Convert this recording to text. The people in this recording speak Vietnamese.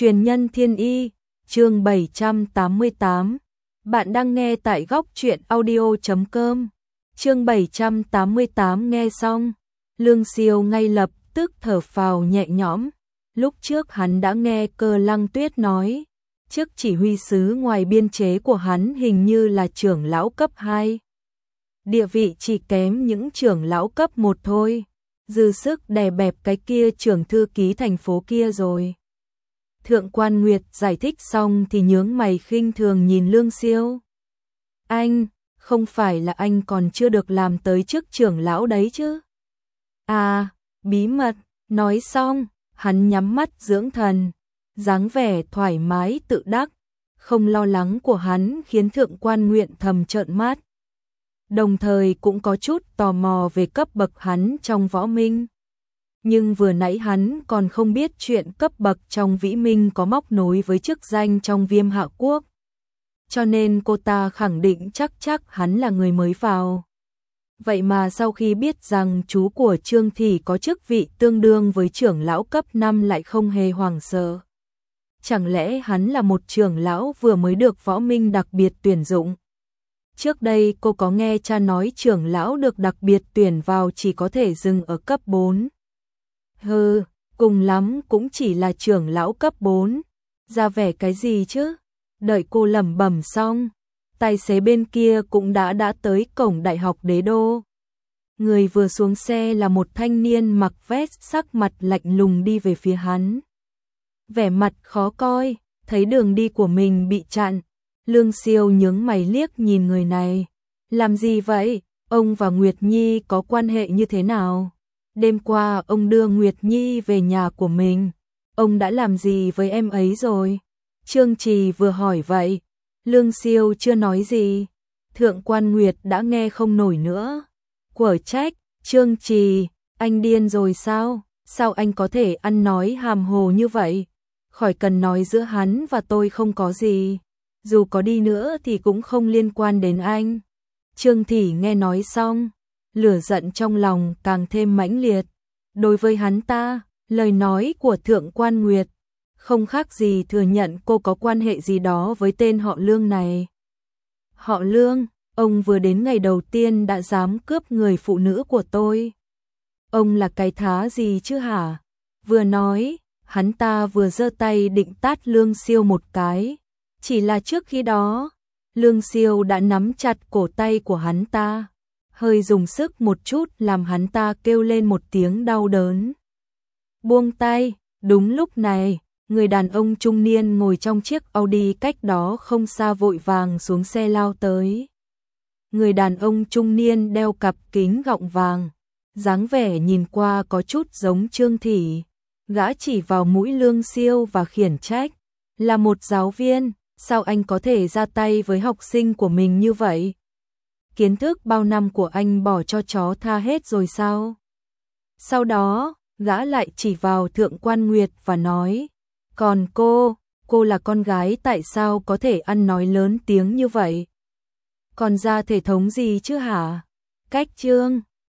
Truyền nhân thiên y, chương 788. Bạn đang nghe tại góc truyện audio.com. Chương 788 nghe xong, Lương Siêu ngay lập tức thở phào nhẹ nhõm. Lúc trước hắn đã nghe Cơ Lăng Tuyết nói, chức chỉ huy sứ ngoài biên chế của hắn hình như là trưởng lão cấp 2. Địa vị chỉ kém những trưởng lão cấp 1 thôi, dư sức đè bẹp cái kia trưởng thư ký thành phố kia rồi. Thượng quan Nguyệt giải thích xong thì nhướng mày khinh thường nhìn Lương Siêu. Anh, không phải là anh còn chưa được làm tới chức trưởng lão đấy chứ? À, bí mật, nói xong, hắn nhắm mắt dưỡng thần, dáng vẻ thoải mái tự đắc, không lo lắng của hắn khiến Thượng quan Nguyệt thầm trợn mắt. Đồng thời cũng có chút tò mò về cấp bậc hắn trong võ minh. Nhưng vừa nãy hắn còn không biết chuyện cấp bậc trong vĩ minh có móc nối với chức danh trong Viêm Hạ Quốc. Cho nên cô ta khẳng định chắc hắn là người mới vào. Vậy mà sau khi biết rằng chú của Trương Thị có chức vị tương đương với trưởng lão cấp 5 lại không hề hoảng sợ. Chẳng lẽ hắn là một trưởng lão vừa mới được võ minh đặc biệt tuyển dụng? Trước đây cô có nghe cha nói trưởng lão được đặc biệt tuyển vào chỉ có thể dừng ở cấp 4. Hừ, cùng lắm cũng chỉ là trưởng lão cấp 4, ra vẻ cái gì chứ? Đợi cô lẩm bẩm xong, tài xế bên kia cũng đã tới cổng Đại học Đế Đô. Người vừa xuống xe là một thanh niên mặc vest sắc mặt lạnh lùng đi về phía hắn. Vẻ mặt khó coi, thấy đường đi của mình bị chặn, Lương Siêu nhướng mày liếc nhìn người này. Làm gì vậy? Ông và Nguyệt Nhi có quan hệ như thế nào? Đêm qua ông đưa Nguyệt Nhi về nhà của mình, ông đã làm gì với em ấy rồi? Trương Trì vừa hỏi vậy, Lương Siêu chưa nói gì, Thượng quan Nguyệt đã nghe không nổi nữa. Quở trách, Trương Trì, anh điên rồi sao? Sao anh có thể ăn nói hàm hồ như vậy? Khỏi cần nói giữa hắn và tôi không có gì, dù có đi nữa thì cũng không liên quan đến anh. Trương Thị nghe nói xong, lửa giận trong lòng càng thêm mãnh liệt. Đối với hắn ta, lời nói của Thượng quan Nguyệt không khác gì thừa nhận cô có quan hệ gì đó với tên họ Lương này. Họ Lương, ông vừa đến ngày đầu tiên đã dám cướp người phụ nữ của tôi. Ông là cái thá gì chứ hả? Vừa nói, hắn ta vừa giơ tay định tát Lương Siêu một cái. Chỉ là trước khi đó, Lương Siêu đã nắm chặt cổ tay của hắn ta, hơi dùng sức một chút làm hắn ta kêu lên một tiếng đau đớn. Buông tay, đúng lúc này, người đàn ông trung niên ngồi trong chiếc Audi cách đó không xa vội vàng xuống xe lao tới. Người đàn ông trung niên đeo cặp kính gọng vàng, dáng vẻ nhìn qua có chút giống Trương Thị. Gã chỉ vào mũi Lương Siêu và khiển trách, là một giáo viên, sao anh có thể ra tay với học sinh của mình như vậy? Kiến thức bao năm của anh bỏ cho chó tha hết rồi sao? Sau đó, gã lại chỉ vào Thượng quan Nguyệt và nói, còn cô là con gái tại sao có thể ăn nói lớn tiếng như vậy? Còn ra thể thống gì chứ hả? Cách trương,